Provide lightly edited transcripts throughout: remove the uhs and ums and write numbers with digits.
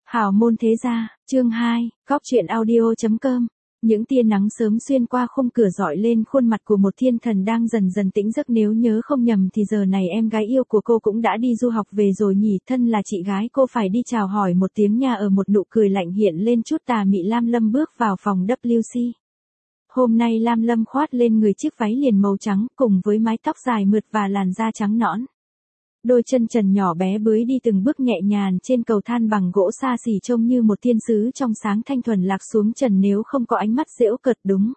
Hào môn thế gia, chương 2, góc truyện audio.com. Những tia nắng sớm xuyên qua khung cửa rọi lên khuôn mặt của một thiên thần đang dần dần tỉnh giấc, nếu nhớ không nhầm thì giờ này em gái yêu của cô cũng đã đi du học về rồi nhỉ. Thân là chị gái cô phải đi chào hỏi một tiếng nha. Ở một nụ cười lạnh hiện lên chút tà mị, Lam Lâm bước vào phòng WC. Hôm nay Lam Lâm khoác lên người chiếc váy liền màu trắng cùng với mái tóc dài mượt và làn da trắng nõn. Đôi chân trần nhỏ bé bưởi đi từng bước nhẹ nhàng trên cầu thang bằng gỗ xa xỉ, trông như một thiên sứ trong sáng thanh thuần lạc xuống trần nếu không có ánh mắt giễu cợt. Đúng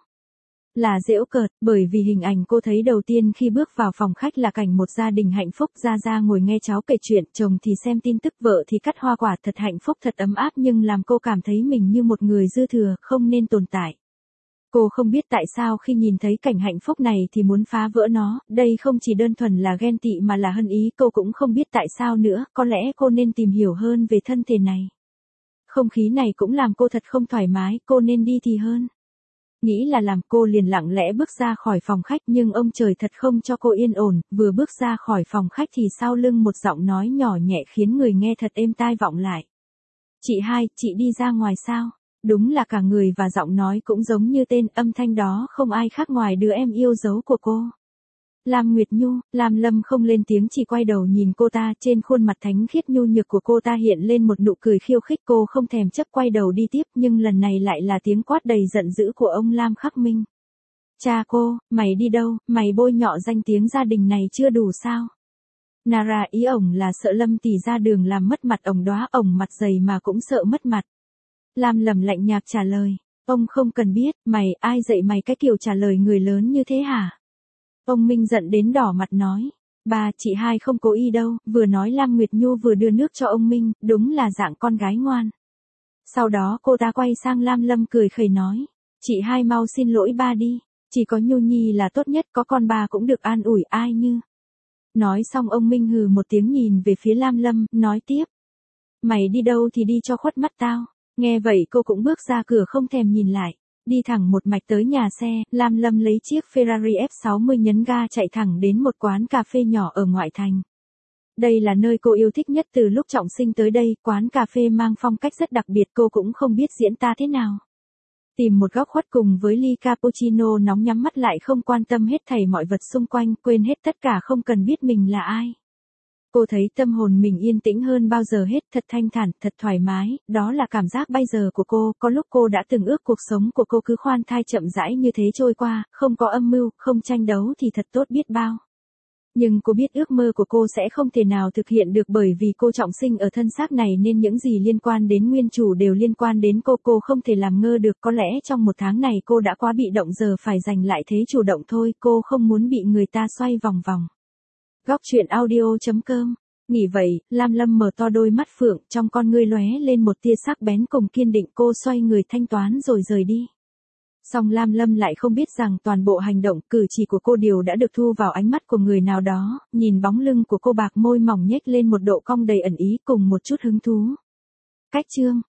là giễu cợt, bởi vì hình ảnh cô thấy đầu tiên khi bước vào phòng khách là cảnh một gia đình hạnh phúc. Gia ngồi nghe cháu kể chuyện, chồng thì xem tin tức, vợ thì cắt hoa quả, thật hạnh phúc, thật ấm áp, nhưng làm cô cảm thấy mình như một người dư thừa, không nên tồn tại. Cô không biết tại sao khi nhìn thấy cảnh hạnh phúc này thì muốn phá vỡ nó, đây không chỉ đơn thuần là ghen tị mà là hận ý. Cô cũng không biết tại sao nữa, có lẽ cô nên tìm hiểu hơn về thân thể này. Không khí này cũng làm cô thật không thoải mái, cô nên đi thì hơn. Nghĩ là làm, cô liền lặng lẽ bước ra khỏi phòng khách, nhưng ông trời thật không cho cô yên ổn. Vừa bước ra khỏi phòng khách thì sau lưng một giọng nói nhỏ nhẹ khiến người nghe thật êm tai vọng lại. Chị Hai, chị đi ra ngoài sao? Đúng là cả người và giọng nói cũng giống như tên, âm thanh đó không ai khác ngoài đứa em yêu dấu của cô. Lam Nguyệt Nhu. Lam Lâm không lên tiếng, chỉ quay đầu nhìn cô ta. Trên khuôn mặt thánh khiết nhu nhược của cô ta hiện lên một nụ cười khiêu khích. Cô không thèm chấp quay đầu đi tiếp, nhưng lần này lại là tiếng quát đầy giận dữ của ông Lam Khắc Minh. Cha cô, mày đi đâu, mày bôi nhọ danh tiếng gia đình này chưa đủ sao? Nara, ý ổng là sợ Lâm tỷ ra đường làm mất mặt ổng đó, ổng mặt dày mà cũng sợ mất mặt. Lam Lầm lạnh nhạt trả lời, ông không cần biết, ai dạy mày cái kiểu trả lời người lớn như thế hả? Ông Minh giận đến đỏ mặt nói, bà, chị Hai không cố ý đâu. Vừa nói Lam Nguyệt Nhu vừa đưa nước cho ông Minh, đúng là dạng con gái ngoan. Sau đó cô ta quay sang Lam Lâm cười khẩy nói, chị Hai mau xin lỗi ba đi, chỉ có Nhu Nhi là tốt nhất, có con ba cũng được an ủi ai như. Nói xong ông Minh hừ một tiếng nhìn về phía Lam Lâm, nói tiếp, mày đi đâu thì đi cho khuất mắt tao. Nghe vậy cô cũng bước ra cửa không thèm nhìn lại, đi thẳng một mạch tới nhà xe. Lam Lâm lấy chiếc Ferrari F60 nhấn ga chạy thẳng đến một quán cà phê nhỏ ở ngoại thành. Đây là nơi cô yêu thích nhất từ lúc trọng sinh tới đây, quán cà phê mang phong cách rất đặc biệt, cô cũng không biết diễn tả thế nào. Tìm một góc khuất cùng với ly cappuccino nóng, nhắm mắt lại không quan tâm hết thảy mọi vật xung quanh, quên hết tất cả, không cần biết mình là ai. Cô thấy tâm hồn mình yên tĩnh hơn bao giờ hết, thật thanh thản, thật thoải mái, đó là cảm giác bây giờ của cô. Có lúc cô đã từng ước cuộc sống của cô cứ khoan thai chậm rãi như thế trôi qua, không có âm mưu, không tranh đấu thì thật tốt biết bao. Nhưng cô biết ước mơ của cô sẽ không thể nào thực hiện được, bởi vì cô trọng sinh ở thân xác này nên những gì liên quan đến nguyên chủ đều liên quan đến cô không thể làm ngơ được. Có lẽ trong một tháng này cô đã quá bị động, giờ phải giành lại thế chủ động thôi, cô không muốn bị người ta xoay vòng vòng. Góc truyện audio.com. Nghĩ vậy, Lam Lâm mở to đôi mắt phượng, trong con ngươi lóe lên một tia sắc bén cùng kiên định. Cô xoay người thanh toán rồi rời đi. Song Lam Lâm lại không biết rằng toàn bộ hành động cử chỉ của cô đều đã được thu vào ánh mắt của người nào đó. Nhìn bóng lưng của cô, bạc môi mỏng nhếch lên một độ cong đầy ẩn ý cùng một chút hứng thú. Cách chương